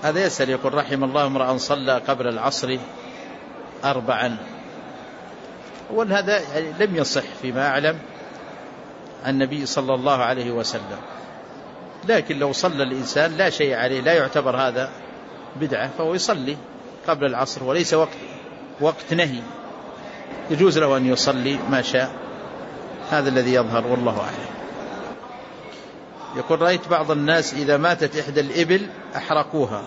هذا يسأل يقول رحم الله امرأ صلى قبل العصر 4. وهذا لم يصح فيما أعلم عن النبي صلى الله عليه وسلم، لكن لو صلى الإنسان لا شيء عليه، لا يعتبر هذا بدعة، فهو يصلي قبل العصر وليس وقت نهي، يجوز له أن يصلي ما شاء. هذا الذي يظهر والله أعلم. يقول رأيت بعض الناس إذا ماتت إحدى الإبل أحرقوها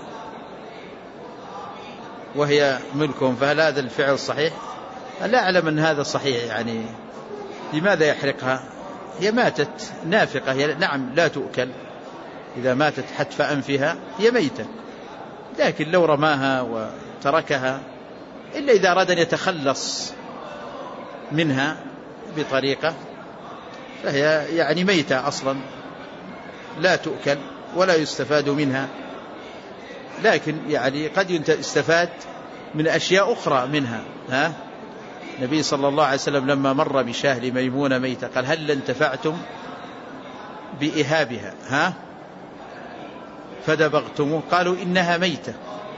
وهي ملكهم، فهل هذا الفعل صحيح؟ لا أعلم أن هذا صحيح. يعني لماذا يحرقها؟ هي ماتت نافقة، هي نعم لا تؤكل، إذا ماتت حتف أنفها هي ميتة، لكن لو رماها وتركها إلا إذا أراد أن يتخلص منها بطريقة فهي يعني ميتة أصلا، لا تؤكل ولا يستفاد منها، لكن يعني قد يستفاد من أشياء أخرى منها. النبي صلى الله عليه وسلم لما مر بشاه لميمونة ميتة قال هل انتفعتم بإهابها فدبغتموه؟ قالوا إنها ميتة.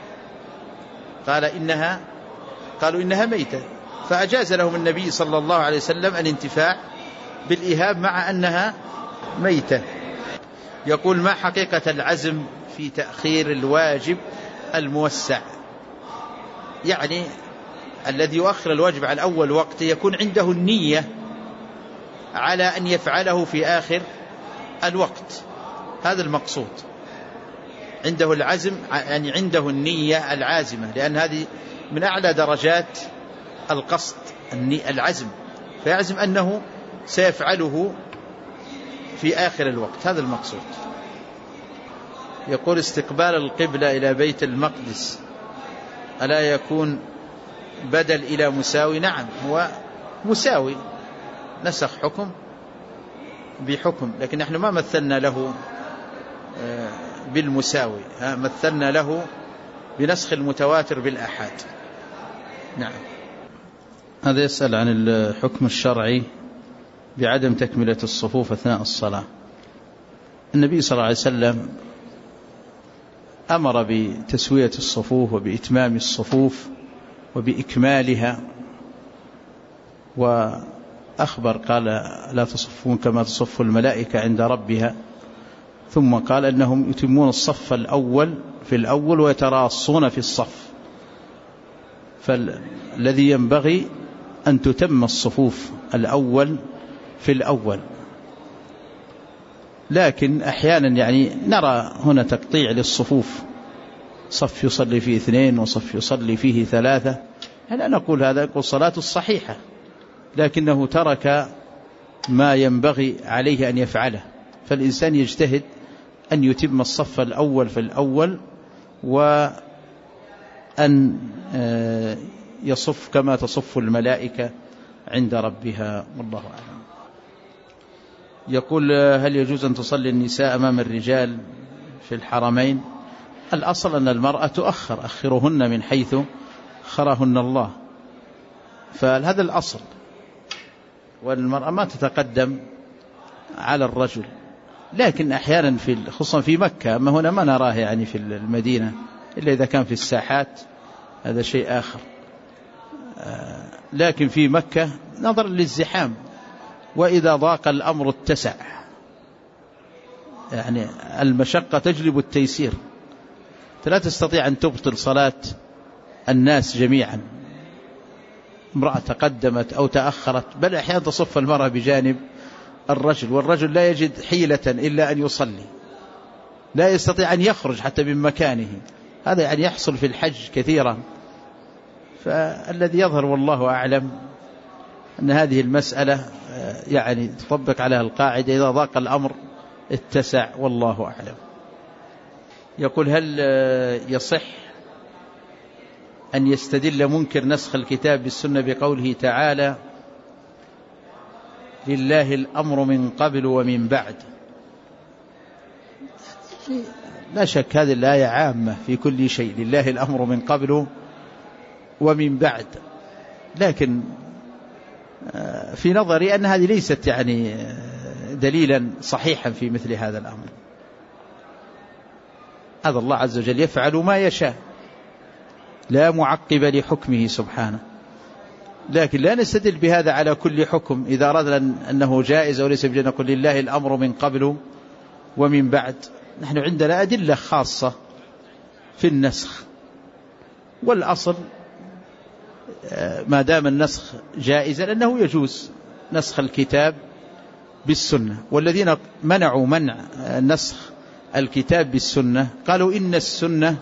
قالوا إنها ميتة، فأجاز لهم النبي صلى الله عليه وسلم الانتفاع بالإهاب مع أنها ميتة. يقول ما حقيقة العزم في تأخير الواجب الموسع؟ يعني الذي يؤخر الواجب على أول وقت يكون عنده النية على أن يفعله في آخر الوقت، هذا المقصود. عنده العزم، يعني عنده النية العازمة، لأن هذه من أعلى درجات القصد، العزم، فيعزم أنه سيفعله في آخر الوقت، هذا المقصود. يقول استقبال القبلة إلى بيت المقدس ألا يكون بدل إلى مساوي؟ نعم هو مساوي، نسخ حكم بحكم، لكن نحن ما مثلنا له بالمساوي، مثلنا له بنسخ المتواتر بالآحاد. نعم. هذا يسأل عن الحكم الشرعي بعدم تكملة الصفوف أثناء الصلاة. النبي صلى الله عليه وسلم أمر بتسوية الصفوف وبإتمام الصفوف وبإكمالها، وأخبر قال لا تصفون كما تصف الملائكة عند ربها، ثم قال أنهم يتمون الصف الأول في الأول ويتراصون في الصف، فالذي ينبغي أن تتم الصفوف الأول في الأول. لكن أحيانا يعني نرى هنا تقطيع للصفوف، صف يصلي فيه 2 وصف يصلي فيه 3، لا نقول هذا، يقول صلاة الصحيحة، لكنه ترك ما ينبغي عليه أن يفعله. فالإنسان يجتهد أن يتم الصف الأول في الأول، وأن يصف كما تصف الملائكة عند ربها، والله أعلم. يقول هل يجوز أن تصلي النساء أمام الرجال في الحرمين؟ الأصل أن المرأة تؤخر، أخرهن من حيث خرهن الله، فهذا الأصل، والمرأة ما تتقدم على الرجل. لكن أحيانا خصوصا في مكة، أما هنا ما نراه يعني في المدينة إلا إذا كان في الساحات، هذا شيء آخر. لكن في مكة نظرا للزحام، وإذا ضاق الأمر اتسع، يعني المشقة تجلب التيسير، لا تستطيع أن تبطل صلاة الناس جميعا، امرأة تقدمت أو تأخرت، بل أحيانا تصف المرأة بجانب الرجل، والرجل لا يجد حيلة إلا أن يصلي، لا يستطيع أن يخرج حتى من مكانه. هذا يعني يحصل في الحج كثيرا. فالذي يظهر والله أعلم أن هذه المسألة يعني تطبق عليها القاعدة إذا ضاق الأمر اتسع، والله أعلم. يقول هل يصح أن يستدل منكر نسخ الكتاب بالسنة بقوله تعالى لله الأمر من قبل ومن بعد؟ لا شك هذه الآية عامة في كل شيء، لله الأمر من قبل ومن بعد، لكن في نظري أن هذه ليست يعني دليلا صحيحا في مثل هذا الأمر. هذا الله عز وجل يفعل ما يشاء، لا معقب لحكمه سبحانه. لكن لا نستدل بهذا على كل حكم إذا أردنا أنه جائز أو ليس بجائز، نقول لله الأمر من قبل ومن بعد. نحن عندنا أدلة خاصة في النسخ، والأصل ما دام النسخ جائزا أنه يجوز نسخ الكتاب بالسنة. والذين منعوا منع نسخ الكتاب بالسنة قالوا إن السنة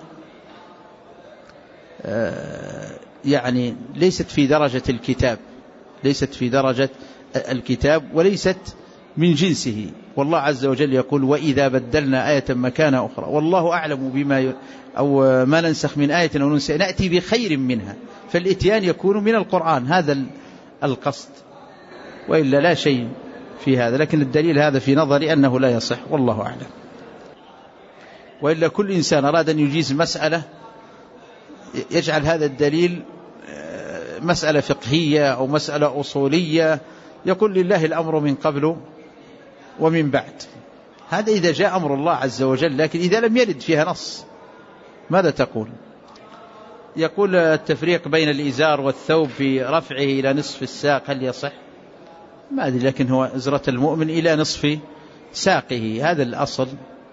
يعني ليست في درجة الكتاب، ليست في درجة الكتاب وليست من جنسه. والله عز وجل يقول وإذا بدلنا آية مكان أخرى والله أعلم بما أو ما ننسخ من آية أو ننسى نأتي بخير منها، فالإتيان يكون من القرآن، هذا القصد، وإلا لا شيء في هذا. لكن الدليل هذا في نظري أنه لا يصح والله أعلم. وإلا كل إنسان أراد أن يجيز مسألة يجعل هذا الدليل مسألة فقهية أو مسألة أصولية، يقول لله الأمر من قبل ومن بعد. هذا إذا جاء أمر الله عز وجل، لكن إذا لم يرد فيها نص ماذا تقول؟ يقول التفريق بين الإزار والثوب في رفعه إلى نصف الساق هل يصح؟ ما أدري، لكن هو إزرة المؤمن إلى نصف ساقه، هذا الأصل.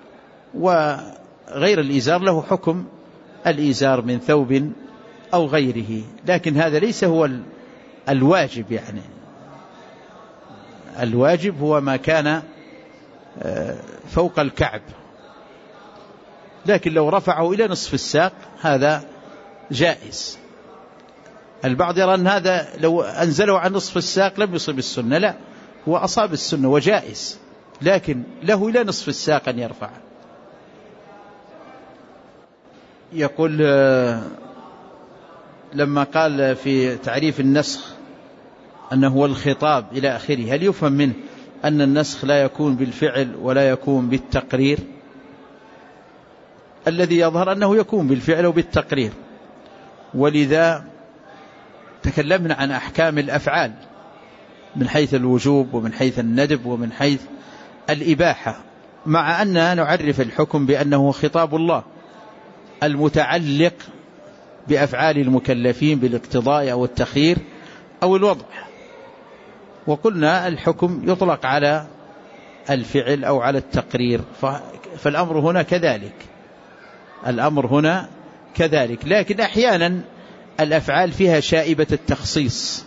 وغير الإزار له حكم الإزار من ثوب أو غيره، لكن هذا ليس هو الواجب. يعني الواجب هو ما كان فوق الكعب، لكن لو رفعه إلى نصف الساق هذا جائز. البعض يرى أن هذا لو أنزله عن نصف الساق لم يصب السنة، لا، هو أصاب السنة وجائز، لكن له إلى نصف الساق أن يرفع. يقول لما قال في تعريف النسخ أنه هو الخطاب إلى آخره، هل يفهم منه أن النسخ لا يكون بالفعل ولا يكون بالتقرير؟ الذي يظهر أنه يكون بالفعل وبالتقرير، ولذا تكلمنا عن أحكام الأفعال من حيث الوجوب ومن حيث الندب ومن حيث الإباحة، مع أننا نعرف الحكم بأنه خطاب الله المتعلق بأفعال المكلفين بالاقتضاء أو التخيير أو الوضع. وقلنا الحكم يطلق على الفعل أو على التقرير، فالأمر هنا كذلك، الأمر هنا كذلك. لكن أحيانا الأفعال فيها شائبة التخصيص،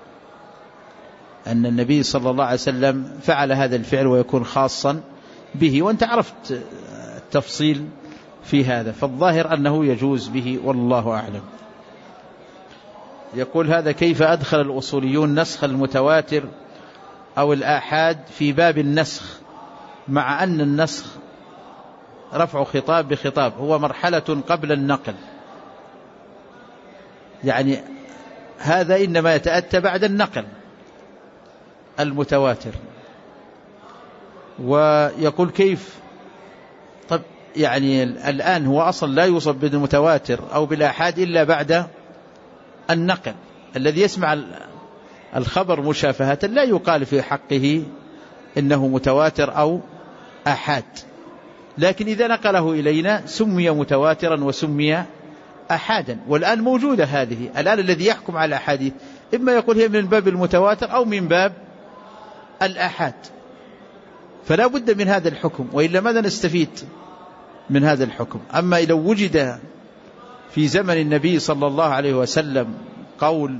أن النبي صلى الله عليه وسلم فعل هذا الفعل ويكون خاصا به، وأنت عرفت التفصيل في هذا، فالظاهر أنه يجوز به والله أعلم. يقول هذا كيف أدخل الأصوليون نسخ المتواتر أو الآحاد في باب النسخ، مع أن النسخ رفع خطاب بخطاب هو مرحلة قبل النقل؟ يعني هذا إنما يتأتى بعد النقل المتواتر. ويقول كيف، طب يعني الآن هو أصلا لا يوصف بالمتواتر أو بالآحاد إلا بعد النقل. الذي يسمع الخبر مشافهة لا يقال في حقه إنه متواتر أو آحاد، لكن إذا نقله إلينا سمي متواترا وسمي أحادا. والآن موجودة هذه، الآن الذي يحكم على الأحاديث إما يقول هي من باب المتواتر أو من باب الأحاد، فلا بد من هذا الحكم، وإلا ماذا نستفيد من هذا الحكم؟ أما لو وجد في زمن النبي صلى الله عليه وسلم قول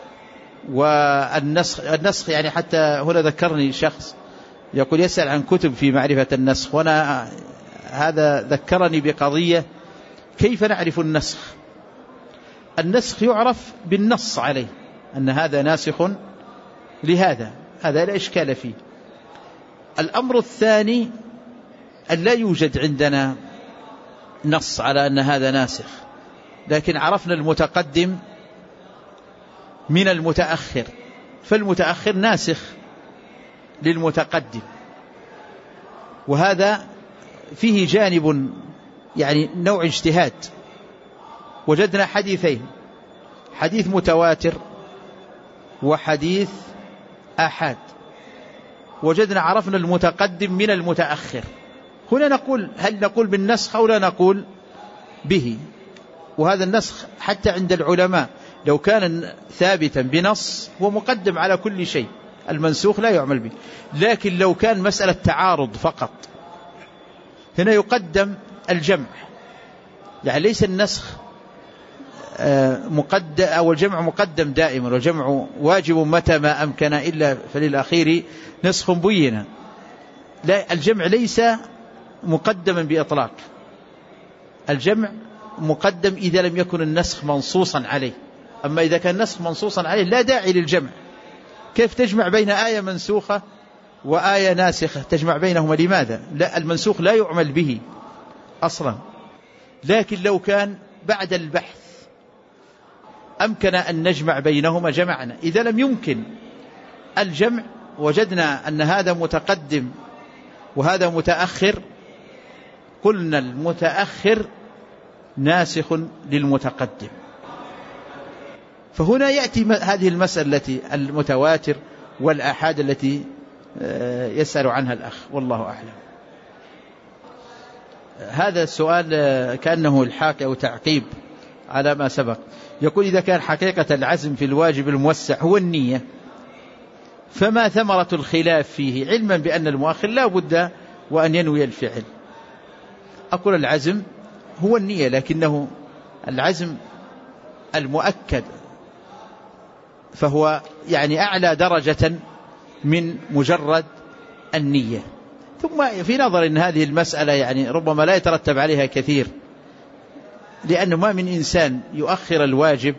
والنسخ يعني حتى هنا ذكرني شخص يقول يسأل عن كتب في معرفة النسخ، وأنا هذا ذكرني بقضية كيف نعرف النسخ. النسخ يعرف بالنص عليه أن هذا ناسخ لهذا، هذا لا إشكال فيه. الأمر الثاني أن لا يوجد عندنا نص على أن هذا ناسخ، لكن عرفنا المتقدم من المتأخر، فالمتأخر ناسخ للمتقدم، وهذا فيه جانب يعني نوع اجتهاد. وجدنا حديثين، حديث متواتر وحديث آحاد، وجدنا عرفنا المتقدم من المتأخر، هنا نقول هل نقول بالنسخ أو لا نقول به؟ وهذا النسخ حتى عند العلماء لو كان ثابتا بنص هو مقدم على كل شيء، المنسوخ لا يعمل به. لكن لو كان مسألة تعارض فقط هنا يقدم الجمع، يعني ليس النسخ مقدم أو الجمع مقدم دائما، والجمع واجب متى ما أمكن إلا فللأخير نسخ بينا. لا، الجمع ليس مقدما بإطلاق، الجمع مقدم إذا لم يكن النسخ منصوصا عليه. أما إذا كان النسخ منصوصا عليه لا داعي للجمع. كيف تجمع بين آية منسوخة وآية ناسخة؟ تجمع بينهما لماذا؟ لا، المنسوخ لا يعمل به أصلا. لكن لو كان بعد البحث أمكن أن نجمع بينهما جمعنا. إذا لم يمكن الجمع وجدنا أن هذا متقدم وهذا متأخر، قلنا المتأخر ناسخ للمتقدم. فهنا يأتي هذه المسألة التي المتواتر والآحاد التي يسأل عنها الأخ، والله أعلم. هذا السؤال كأنه الحاق أو تعقيب على ما سبق. يقول إذا كان حقيقة العزم في الواجب الموسع هو النية، فما ثمرة الخلاف فيه علما بأن المؤخر لا بد وأن ينوي الفعل؟ أقول العزم هو النية، لكنه العزم المؤكد فهو يعني أعلى درجة من مجرد النية. ثم في نظر أن هذه المسألة يعني ربما لا يترتب عليها كثير، لأنه ما من إنسان يؤخر الواجب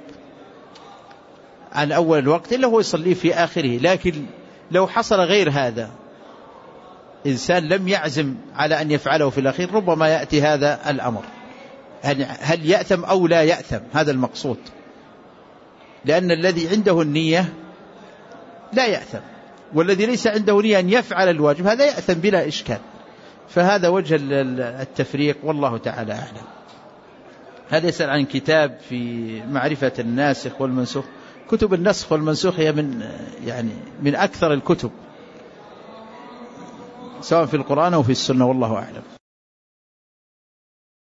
عن أول الوقت إلا هو يصلي في آخره. لكن لو حصل غير هذا، إنسان لم يعزم على أن يفعله في الأخير، ربما يأتي هذا الأمر. هل يأثم أو لا يأثم؟ هذا المقصود، لأن الذي عنده النية لا يأثم، والذي ليس عنده نية أن يفعل الواجب هذا يأثم بلا إشكال. فهذا وجه التفريق، والله تعالى أعلم. هذا يسأل عن كتاب في معرفة الناسخ والمنسوخ. كتب النسخ والمنسوخ هي من أكثر الكتب سواء في القرآن أو في السنة، والله أعلم.